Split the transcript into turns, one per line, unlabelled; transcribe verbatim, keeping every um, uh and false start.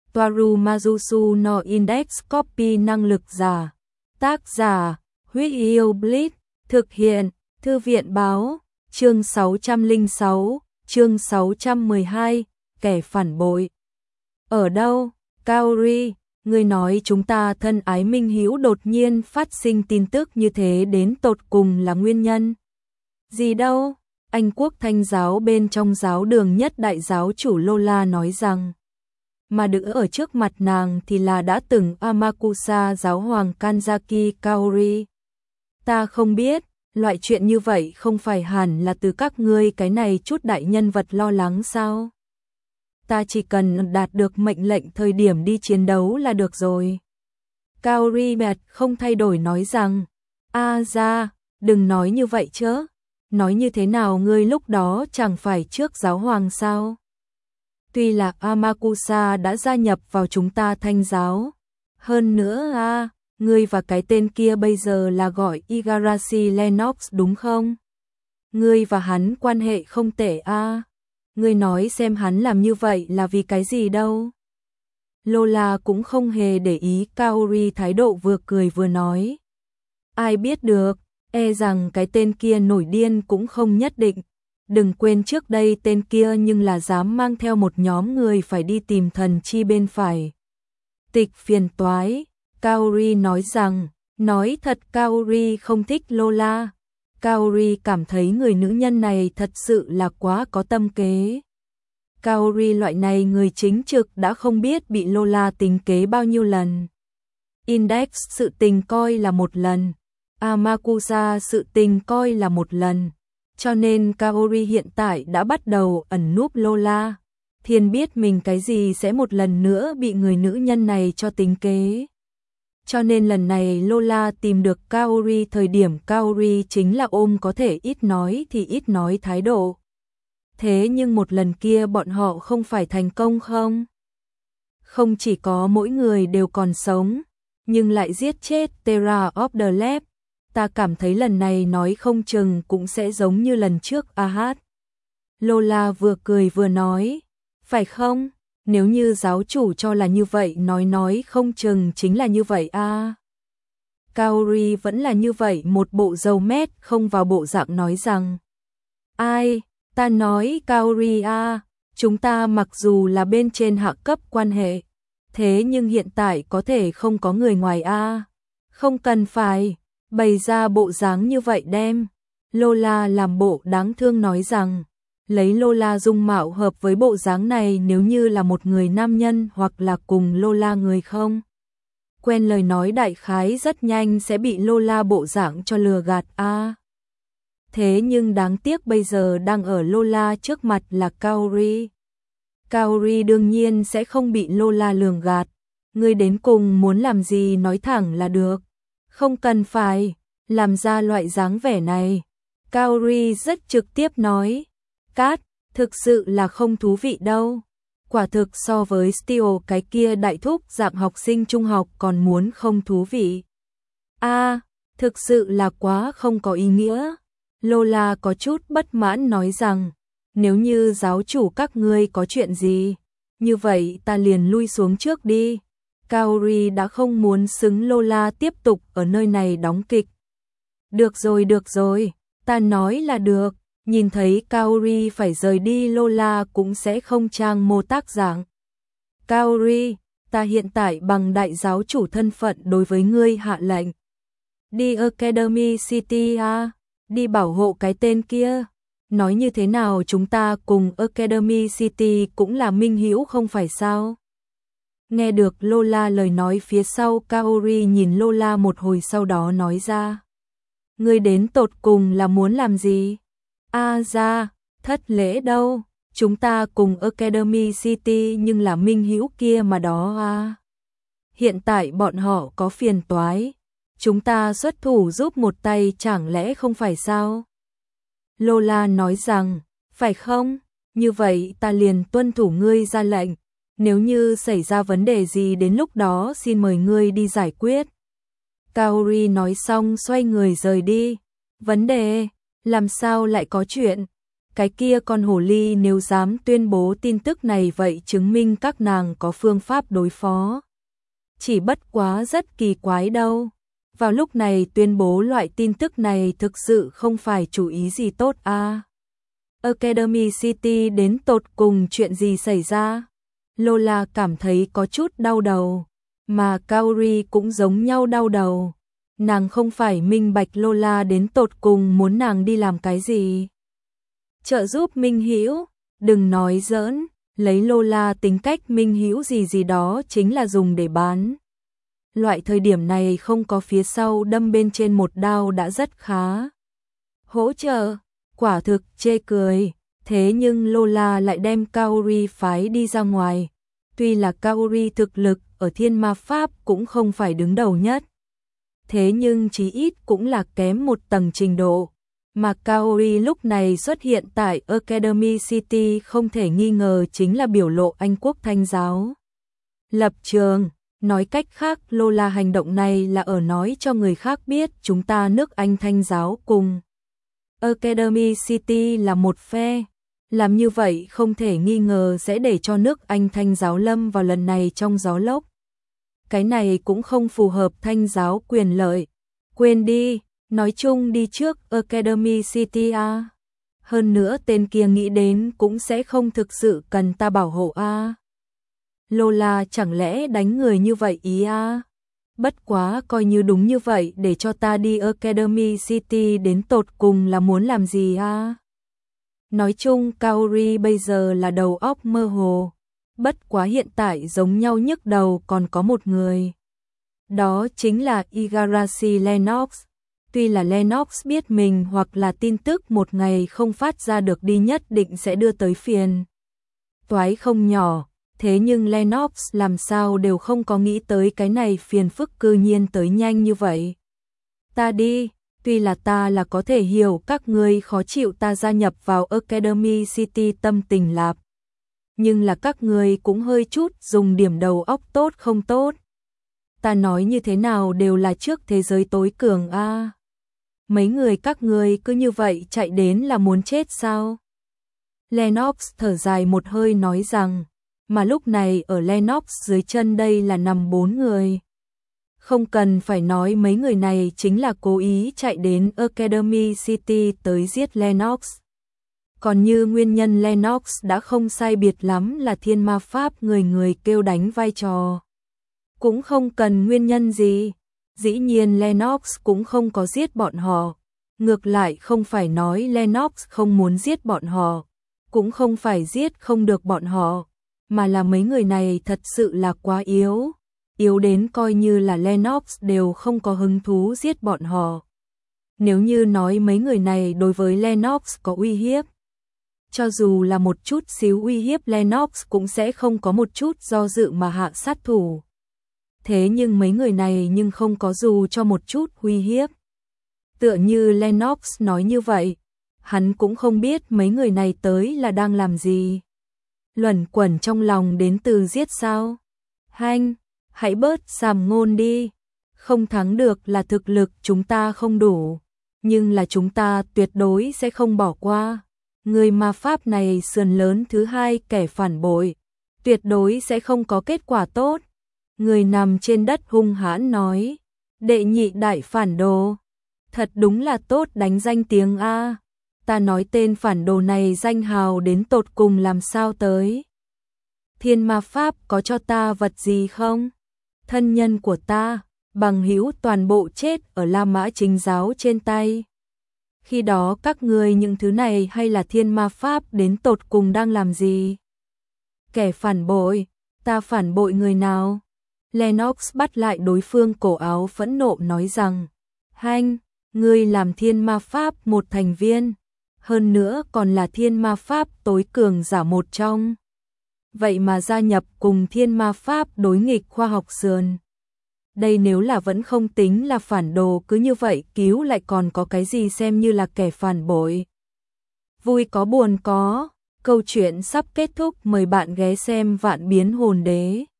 Toaru Majusu no Index Copy năng lực giả. Tác giả, Huyết Yêu Blitz, thực hiện, Thư viện báo, chương sáu trăm lẻ sáu, chương sáu trăm mười hai, kẻ phản bội. Ở đâu, Kaori, người nói chúng ta thân ái minh hữu đột nhiên phát sinh tin tức như thế đến tột cùng là nguyên nhân gì đâu? Anh quốc thanh giáo bên trong giáo đường nhất đại giáo chủ Lola nói rằng, mà đứng ở trước mặt nàng thì là đã từng Amakusa giáo hoàng Kanzaki Kaori. Ta không biết, loại chuyện như vậy không phải hẳn là từ các ngươi cái này chút đại nhân vật lo lắng sao? Ta chỉ cần đạt được mệnh lệnh thời điểm đi chiến đấu là được rồi. Kaori bẹt không thay đổi nói rằng, a ra, đừng nói như vậy chứ. Nói như thế nào ngươi lúc đó chẳng phải trước giáo hoàng sao? Tuy là Amakusa đã gia nhập vào chúng ta thanh giáo. Hơn nữa a, ngươi và cái tên kia bây giờ là gọi Igarashi Lennox đúng không? Ngươi và hắn quan hệ không tệ a. Ngươi nói xem hắn làm như vậy là vì cái gì đâu? Lola cũng không hề để ý Kaori thái độ vừa cười vừa nói. Ai biết được, e rằng cái tên kia nổi điên cũng không nhất định. Đừng quên trước đây tên kia nhưng là dám mang theo một nhóm người phải đi tìm thần chi bên phải. Tịch phiền toái, Kaori nói rằng, nói thật Kaori không thích Lola. Kaori cảm thấy người nữ nhân này thật sự là quá có tâm kế. Kaori loại này người chính trực đã không biết bị Lola tính kế bao nhiêu lần. Index sự tình coi là một lần, Amakusa sự tình coi là một lần. Cho nên Kaori hiện tại đã bắt đầu ẩn núp Lola. Thiên biết mình cái gì sẽ một lần nữa bị người nữ nhân này cho tính kế. Cho nên lần này Lola tìm được Kaori thời điểm Kaori chính là ôm có thể ít nói thì ít nói thái độ. Thế nhưng một lần kia bọn họ không phải thành công không? Không chỉ có mỗi người đều còn sống, nhưng lại giết chết Terra of the Lab. Ta cảm thấy lần này nói không chừng cũng sẽ giống như lần trước a hát. Lola vừa cười vừa nói, phải không? Nếu như giáo chủ cho là như vậy nói nói không chừng chính là như vậy a. À. Kaori vẫn là như vậy một bộ dầu mét không vào bộ dạng nói rằng, ai, ta nói Kaori a, à, chúng ta mặc dù là bên trên hạ cấp quan hệ, thế nhưng hiện tại có thể không có người ngoài a, à. Không cần phải bày ra bộ dáng như vậy đem. Lola làm bộ đáng thương nói rằng, lấy Lola dung mạo hợp với bộ dáng này nếu như là một người nam nhân hoặc là cùng Lola người không quen lời nói đại khái rất nhanh sẽ bị Lola bộ dạng cho lừa gạt a. À. Thế nhưng đáng tiếc bây giờ đang ở Lola trước mặt là Kaori. Kaori đương nhiên sẽ không bị Lola lường gạt. Ngươi đến cùng muốn làm gì nói thẳng là được. Không cần phải làm ra loại dáng vẻ này. Kaori rất trực tiếp nói. Cát, thực sự là không thú vị đâu. Quả thực so với Steel cái kia đại thúc dạng học sinh trung học còn muốn không thú vị. A, à, thực sự là quá không có ý nghĩa. Lola có chút bất mãn nói rằng, nếu như giáo chủ các ngươi có chuyện gì, như vậy ta liền lui xuống trước đi. Kaori đã không muốn xứng Lola tiếp tục ở nơi này đóng kịch. Được rồi được rồi, ta nói là được. Nhìn thấy Kaori phải rời đi Lola cũng sẽ không trang mô tác dạng. Kaori, ta hiện tại bằng đại giáo chủ thân phận đối với ngươi hạ lệnh. Đi Academy City à, đi bảo hộ cái tên kia. Nói như thế nào chúng ta cùng Academy City cũng là minh hữu không phải sao? Nghe được Lola lời nói phía sau Kaori nhìn Lola một hồi sau đó nói ra. Ngươi đến tột cùng là muốn làm gì? A à ra, thất lễ đâu, chúng ta cùng Academy City nhưng là minh hữu kia mà đó à. Hiện tại bọn họ có phiền toái, chúng ta xuất thủ giúp một tay chẳng lẽ không phải sao? Lola nói rằng, phải không? Như vậy ta liền tuân thủ ngươi ra lệnh, nếu như xảy ra vấn đề gì đến lúc đó xin mời ngươi đi giải quyết. Kaori nói xong xoay người rời đi. Vấn đề, làm sao lại có chuyện? Cái kia con hồ ly nếu dám tuyên bố tin tức này vậy chứng minh các nàng có phương pháp đối phó. Chỉ bất quá rất kỳ quái đâu. Vào lúc này tuyên bố loại tin tức này thực sự không phải chủ ý gì tốt à. Academy City đến tột cùng chuyện gì xảy ra? Lola cảm thấy có chút đau đầu, mà Kaori cũng giống nhau đau đầu. Nàng không phải minh bạch Lola đến tột cùng muốn nàng đi làm cái gì. Trợ giúp Minh Hữu, đừng nói giỡn, lấy Lola tính cách Minh Hữu gì gì đó chính là dùng để bán. Loại thời điểm này không có phía sau đâm bên trên một đao đã rất khá. Hỗ trợ, quả thực chê cười, thế nhưng Lola lại đem Kaori phái đi ra ngoài. Tuy là Kaori thực lực ở thiên ma pháp cũng không phải đứng đầu nhất. Thế nhưng chí ít cũng là kém một tầng trình độ. Mà Kaori lúc này xuất hiện tại Academy City không thể nghi ngờ chính là biểu lộ Anh quốc Thanh giáo. Lập trường, nói cách khác Lola hành động này là ở nói cho người khác biết chúng ta nước Anh Thanh giáo cùng Academy City là một phe. Làm như vậy không thể nghi ngờ sẽ để cho nước Anh Thanh giáo lâm vào lần này trong gió lốc. Cái này cũng không phù hợp Thanh giáo quyền lợi. Quên đi, nói chung đi trước Academy City a. Hơn nữa tên kia nghĩ đến cũng sẽ không thực sự cần ta bảo hộ a. Lola chẳng lẽ đánh người như vậy ý a? Bất quá coi như đúng như vậy để cho ta đi Academy City đến tột cùng là muốn làm gì a? Nói chung Kaori bây giờ là đầu óc mơ hồ. Bất quá hiện tại giống nhau nhức đầu còn có một người. Đó chính là Igarashi Lennox. Tuy là Lennox biết mình hoặc là tin tức một ngày không phát ra được đi nhất định sẽ đưa tới phiền toái không nhỏ. Thế nhưng Lennox làm sao đều không có nghĩ tới cái này phiền phức cư nhiên tới nhanh như vậy. Ta đi, tuy là ta là có thể hiểu các ngươi khó chịu ta gia nhập vào Academy City tâm tình lạp. Nhưng là các ngươi cũng hơi chút dùng điểm đầu óc tốt không tốt. Ta nói như thế nào đều là trước thế giới tối cường a. Mấy người các ngươi cứ như vậy chạy đến là muốn chết sao? Lennox thở dài một hơi nói rằng, mà lúc này ở Lennox dưới chân đây là nằm bốn người. Không cần phải nói mấy người này chính là cố ý chạy đến Academy City tới giết Lennox. Còn như nguyên nhân Lennox đã không sai biệt lắm là thiên ma pháp người người kêu đánh vai trò. Cũng không cần nguyên nhân gì. Dĩ nhiên Lennox cũng không có giết bọn họ. Ngược lại không phải nói Lennox không muốn giết bọn họ. Cũng không phải giết không được bọn họ. Mà là mấy người này thật sự là quá yếu. Yếu đến coi như là Lennox đều không có hứng thú giết bọn họ. Nếu như nói mấy người này đối với Lennox có uy hiếp. Cho dù là một chút xíu uy hiếp Lennox cũng sẽ không có một chút do dự mà hạ sát thủ. Thế nhưng mấy người này nhưng không có dù cho một chút uy hiếp. Tựa như Lennox nói như vậy, hắn cũng không biết mấy người này tới là đang làm gì. Luẩn quẩn trong lòng đến từ giết sao? Hanh, hãy bớt sàm ngôn đi. Không thắng được là thực lực chúng ta không đủ, nhưng là chúng ta tuyệt đối sẽ không bỏ qua. Người ma pháp này sườn lớn thứ hai kẻ phản bội, tuyệt đối sẽ không có kết quả tốt. Người nằm trên đất hung hãn nói, đệ nhị đại phản đồ, thật đúng là tốt đánh danh tiếng a. Ta nói tên phản đồ này danh hào đến tột cùng làm sao tới. Thiên ma pháp có cho ta vật gì không? Thân nhân của ta, bằng hữu toàn bộ chết ở La Mã Chính giáo trên tay. Khi đó các ngươi những thứ này hay là thiên ma pháp đến tột cùng đang làm gì? Kẻ phản bội, ta phản bội người nào? Lennox bắt lại đối phương cổ áo phẫn nộ nói rằng, Hanh, ngươi làm thiên ma pháp một thành viên, hơn nữa còn là thiên ma pháp tối cường giả một trong. Vậy mà gia nhập cùng thiên ma pháp đối nghịch khoa học sườn. Đây nếu là vẫn không tính là phản đồ cứ như vậy cứu lại còn có cái gì xem như là kẻ phản bội. Vui có buồn có, câu chuyện sắp kết thúc mời bạn ghé xem Vạn Biến Hồn Đế.